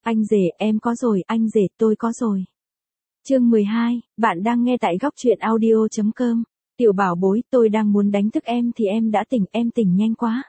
Anh rể, em có rồi, anh rể, tôi có rồi. Chương 12, bạn đang nghe tại góc truyện audio.com. Tiểu bảo bối, tôi đang muốn đánh thức em thì em đã tỉnh, em tỉnh nhanh quá.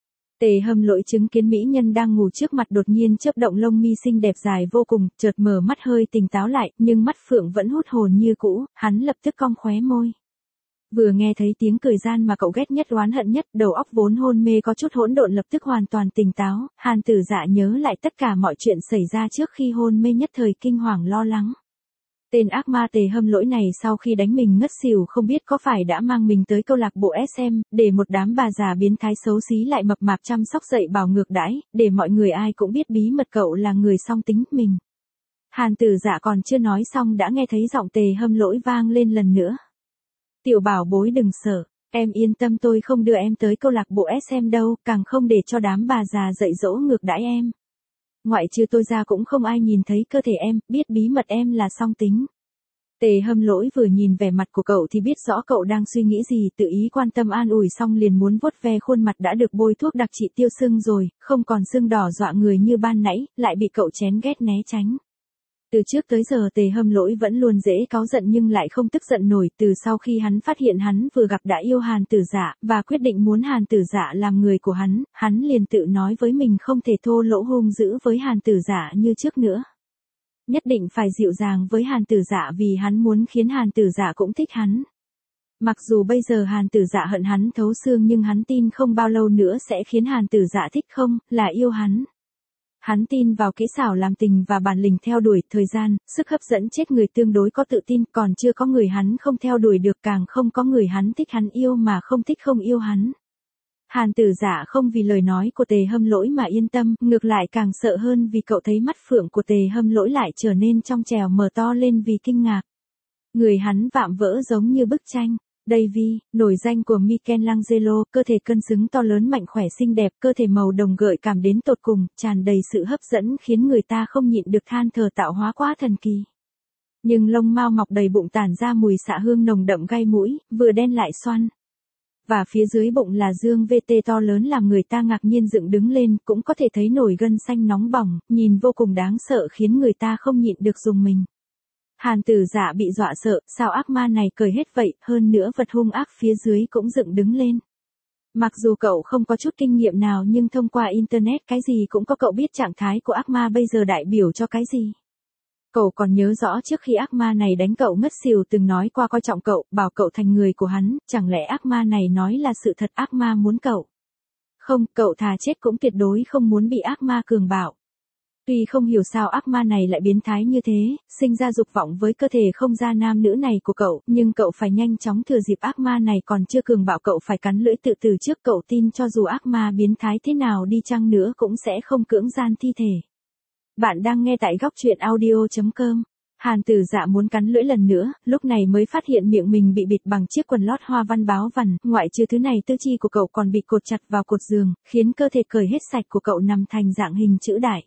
Tề Hâm Lỗi chứng kiến mỹ nhân đang ngủ trước mặt đột nhiên chớp động lông mi xinh đẹp dài vô cùng, chợt mở mắt hơi tỉnh táo lại, nhưng mắt phượng vẫn hút hồn như cũ, hắn lập tức cong khóe môi. Vừa nghe thấy tiếng cười gian mà cậu ghét nhất oán hận nhất, đầu óc vốn hôn mê có chút hỗn độn lập tức hoàn toàn tỉnh táo, Hàn Tử Dạ nhớ lại tất cả mọi chuyện xảy ra trước khi hôn mê nhất thời kinh hoàng lo lắng. Tên ác ma Tề Hâm Lỗi này sau khi đánh mình ngất xỉu không biết có phải đã mang mình tới câu lạc bộ SM, để một đám bà già biến thái xấu xí lại mập mạp chăm sóc dạy bảo ngược đãi, để mọi người ai cũng biết bí mật cậu là người song tính mình. Hàn Tử Dạ còn chưa nói xong đã nghe thấy giọng Tề Hâm Lỗi vang lên lần nữa. Tiểu bảo bối đừng sợ, em yên tâm, tôi không đưa em tới câu lạc bộ SM đâu, càng không để cho đám bà già dạy dỗ ngược đãi em. Ngoại trừ tôi ra cũng không ai nhìn thấy cơ thể em, biết bí mật em là song tính. Tề Hâm Lỗi vừa nhìn vẻ mặt của cậu thì biết rõ cậu đang suy nghĩ gì, tự ý quan tâm an ủi xong liền muốn vuốt ve khuôn mặt đã được bôi thuốc đặc trị tiêu sưng rồi, không còn sưng đỏ dọa người như ban nãy, lại bị cậu chén ghét né tránh. Từ trước tới giờ Tề Hâm Lỗi vẫn luôn dễ cáu giận nhưng lại không tức giận nổi, từ sau khi hắn phát hiện hắn vừa gặp đã yêu Hàn Tử Dạ, và quyết định muốn Hàn Tử Dạ làm người của hắn liền tự nói với mình không thể thô lỗ hung dữ với Hàn Tử Dạ như trước nữa. Nhất định phải dịu dàng với Hàn Tử Dạ vì hắn muốn khiến Hàn Tử Dạ cũng thích hắn. Mặc dù bây giờ Hàn Tử Dạ hận hắn thấu xương nhưng hắn tin không bao lâu nữa sẽ khiến Hàn Tử Dạ thích, không là yêu hắn. Hắn tin vào kỹ xảo làm tình và bản lĩnh theo đuổi, thời gian, sức hấp dẫn chết người tương đối có tự tin, còn chưa có người hắn không theo đuổi được, càng không có người hắn thích hắn yêu mà không thích không yêu hắn. Hàn Tử Dạ không vì lời nói của Tề Hâm Lỗi mà yên tâm, ngược lại càng sợ hơn vì cậu thấy mắt phượng của Tề Hâm Lỗi lại trở nên trong trẻo mở to lên vì kinh ngạc. Người hắn vạm vỡ giống như bức tranh. Davy, nổi danh của Michelangelo, cơ thể cân xứng to lớn mạnh khỏe xinh đẹp, cơ thể màu đồng gợi cảm đến tột cùng, tràn đầy sự hấp dẫn khiến người ta không nhịn được than thở tạo hóa quá thần kỳ. Nhưng lông mao mọc đầy bụng tản ra mùi xạ hương nồng đậm gai mũi, vừa đen lại xoăn. Và phía dưới bụng là dương VT to lớn làm người ta ngạc nhiên dựng đứng lên, cũng có thể thấy nổi gân xanh nóng bỏng, nhìn vô cùng đáng sợ khiến người ta không nhịn được rùng mình. Hàn Tử Dạ bị dọa sợ, sao ác ma này cười hết vậy, hơn nữa vật hung ác phía dưới cũng dựng đứng lên. Mặc dù cậu không có chút kinh nghiệm nào nhưng thông qua internet cái gì cũng có, cậu biết trạng thái của ác ma bây giờ đại biểu cho cái gì. Cậu còn nhớ rõ trước khi ác ma này đánh cậu ngất xỉu từng nói qua coi trọng cậu, bảo cậu thành người của hắn, chẳng lẽ ác ma này nói là sự thật, ác ma muốn cậu? Không, cậu thà chết cũng tuyệt đối không muốn bị ác ma cường bạo. Tuy không hiểu sao ác ma này lại biến thái như thế, sinh ra dục vọng với cơ thể không ra nam nữ này của cậu, nhưng cậu phải nhanh chóng thừa dịp ác ma này còn chưa cường bạo, cậu phải cắn lưỡi tự tử trước. Cậu tin cho dù ác ma biến thái thế nào đi chăng nữa cũng sẽ không cưỡng gian thi thể. Bạn đang nghe tại góc truyện audio.com. Hàn Tử Dạ muốn cắn lưỡi lần nữa, lúc này mới phát hiện miệng mình bị bịt bằng chiếc quần lót hoa văn báo vằn, ngoại trừ thứ này tư chi của cậu còn bị cột chặt vào cột giường, khiến cơ thể cởi hết sạch của cậu nằm thành dạng hình chữ đại.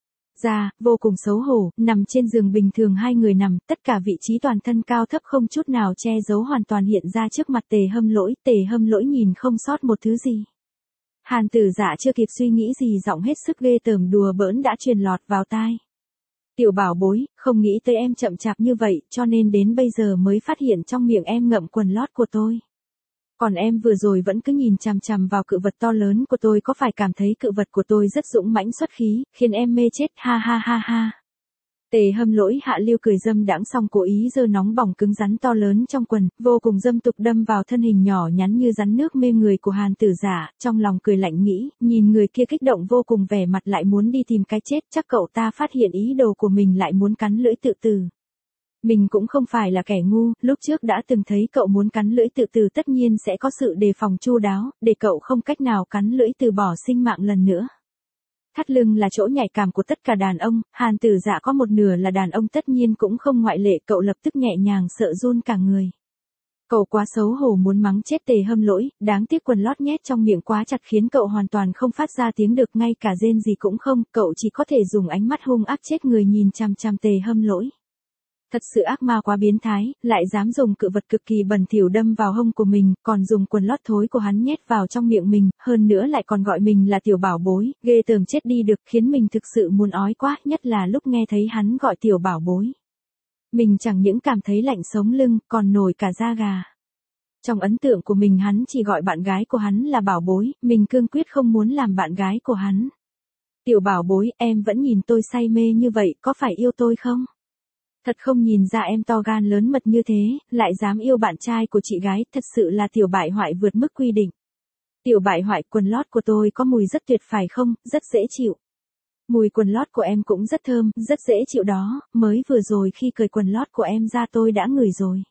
Vô cùng xấu hổ, nằm trên giường bình thường hai người nằm, tất cả vị trí toàn thân cao thấp không chút nào che giấu hoàn toàn hiện ra trước mặt Tề Hâm Lỗi, Tề Hâm Lỗi nhìn không sót một thứ gì. Hàn Tử Dạ chưa kịp suy nghĩ gì giọng hết sức ghê tởm đùa bỡn đã truyền lọt vào tai. Tiểu bảo bối, không nghĩ tới em chậm chạp như vậy, cho nên đến bây giờ mới phát hiện trong miệng em ngậm quần lót của tôi. Còn em vừa rồi vẫn cứ nhìn chằm chằm vào cự vật to lớn của tôi, có phải cảm thấy cự vật của tôi rất dũng mãnh xuất khí, khiến em mê chết, ha ha ha ha. Tề Hâm Lỗi hạ lưu cười dâm đãng xong cố ý giơ nóng bỏng cứng rắn to lớn trong quần, vô cùng dâm tục đâm vào thân hình nhỏ nhắn như rắn nước mê người của Hàn Tử Dạ, trong lòng cười lạnh nghĩ, nhìn người kia kích động vô cùng vẻ mặt lại muốn đi tìm cái chết, chắc cậu ta phát hiện ý đồ của mình lại muốn cắn lưỡi tự tử. Mình cũng không phải là kẻ ngu, lúc trước đã từng thấy cậu muốn cắn lưỡi tự tử tất nhiên sẽ có sự đề phòng chu đáo, để cậu không cách nào cắn lưỡi từ bỏ sinh mạng lần nữa. Thắt lưng là chỗ nhạy cảm của tất cả đàn ông, Hàn Tử Dạ có một nửa là đàn ông tất nhiên cũng không ngoại lệ, cậu lập tức nhẹ nhàng sợ run cả người. Cậu quá xấu hổ muốn mắng chết Tề Hâm Lỗi, đáng tiếc quần lót nhét trong miệng quá chặt khiến cậu hoàn toàn không phát ra tiếng được, ngay cả rên gì cũng không, cậu chỉ có thể dùng ánh mắt hung ác chết người nhìn chằm chằm Tề Hâm Lỗi. Thật sự ác ma quá biến thái, lại dám dùng cự vật cực kỳ bẩn thỉu đâm vào hông của mình, còn dùng quần lót thối của hắn nhét vào trong miệng mình, hơn nữa lại còn gọi mình là tiểu bảo bối, ghê tởm chết đi được, khiến mình thực sự muốn ói quá, nhất là lúc nghe thấy hắn gọi tiểu bảo bối. Mình chẳng những cảm thấy lạnh sống lưng, còn nổi cả da gà. Trong ấn tượng của mình hắn chỉ gọi bạn gái của hắn là bảo bối, mình cương quyết không muốn làm bạn gái của hắn. Tiểu bảo bối, em vẫn nhìn tôi say mê như vậy, có phải yêu tôi không? Thật không nhìn ra em to gan lớn mật như thế, lại dám yêu bạn trai của chị gái, thật sự là tiểu bại hoại vượt mức quy định. Tiểu bại hoại, quần lót của tôi có mùi rất tuyệt phải không, rất dễ chịu. Mùi quần lót của em cũng rất thơm, rất dễ chịu đó, mới vừa rồi khi cởi quần lót của em ra tôi đã ngửi rồi.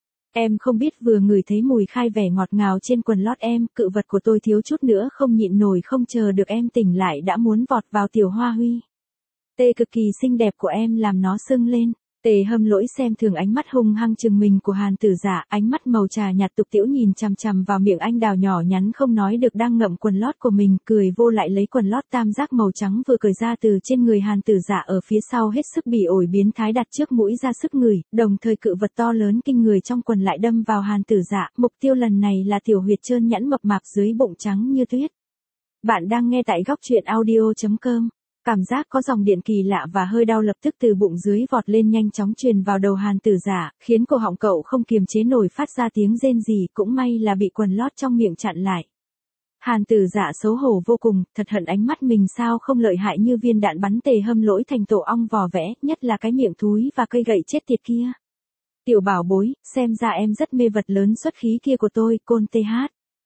Em không biết vừa ngửi thấy mùi khai vẻ ngọt ngào trên quần lót em, cự vật của tôi thiếu chút nữa không nhịn nổi không chờ được em tỉnh lại đã muốn vọt vào tiểu hoa huy. Tê cực kỳ xinh đẹp của em làm nó sưng lên. Tề Hâm Lỗi xem thường ánh mắt hung hăng chừng mình của Hàn Tử Dạ, ánh mắt màu trà nhạt tục tĩu nhìn chằm chằm vào miệng anh đào nhỏ nhắn không nói được đang ngậm quần lót của mình, cười vô lại lấy quần lót tam giác màu trắng vừa cởi ra từ trên người Hàn Tử Dạ ở phía sau hết sức bỉ ổi biến thái đặt trước mũi ra sức ngửi, đồng thời cự vật to lớn kinh người trong quần lại đâm vào Hàn Tử Dạ, mục tiêu lần này là tiểu huyệt trơn nhẵn mập mạp dưới bụng trắng như tuyết. Bạn đang nghe tại góc truyện audio.com. Cảm giác có dòng điện kỳ lạ và hơi đau lập tức từ bụng dưới vọt lên nhanh chóng truyền vào đầu Hàn Tử Dạ, khiến cổ họng cậu không kiềm chế nổi phát ra tiếng rên rỉ, cũng may là bị quần lót trong miệng chặn lại. Hàn Tử Dạ xấu hổ vô cùng, thật hận ánh mắt mình sao không lợi hại như viên đạn bắn Tề Hâm Lỗi thành tổ ong vò vẽ, nhất là cái miệng thúi và cây gậy chết tiệt kia. Tiểu bảo bối, xem ra em rất mê vật lớn xuất khí kia của tôi, côn TH.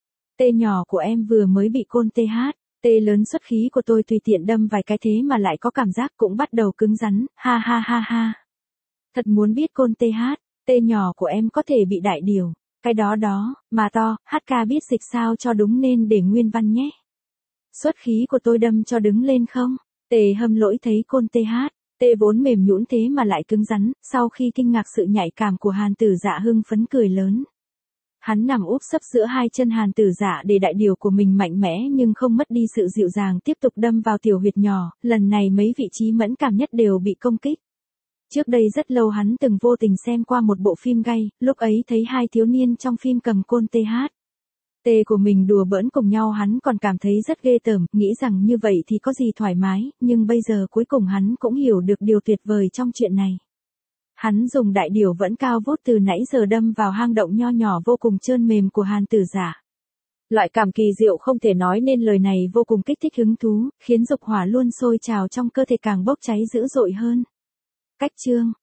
Tê nhỏ của em vừa mới bị côn TH. Tê lớn xuất khí của tôi tùy tiện đâm vài cái thế mà lại có cảm giác cũng bắt đầu cứng rắn, ha ha ha ha. Thật muốn biết côn tê nhỏ của em có thể bị đại điều. Cái đó đó, mà to, HK biết dịch sao cho đúng nên để nguyên văn nhé. Xuất khí của tôi đâm cho đứng lên không? Tề Hâm Lỗi thấy côn tê vốn mềm nhũn thế mà lại cứng rắn, sau khi kinh ngạc sự nhạy cảm của Hàn Tử Dạ hưng phấn cười lớn. Hắn nằm úp sấp giữa hai chân Hàn Tử Dạ để đại điều của mình mạnh mẽ nhưng không mất đi sự dịu dàng tiếp tục đâm vào tiểu huyệt nhỏ, lần này mấy vị trí mẫn cảm nhất đều bị công kích. Trước đây rất lâu hắn từng vô tình xem qua một bộ phim gay, lúc ấy thấy hai thiếu niên trong phim cầm côn tê của mình đùa bỡn cùng nhau hắn còn cảm thấy rất ghê tởm, nghĩ rằng như vậy thì có gì thoải mái, nhưng bây giờ cuối cùng hắn cũng hiểu được điều tuyệt vời trong chuyện này. Hắn dùng đại điều vẫn cao vút từ nãy giờ đâm vào hang động nho nhỏ vô cùng trơn mềm của Hàn Tử Dạ. Loại cảm kỳ diệu không thể nói nên lời này vô cùng kích thích hứng thú, khiến dục hỏa luôn sôi trào trong cơ thể càng bốc cháy dữ dội hơn. Cách chương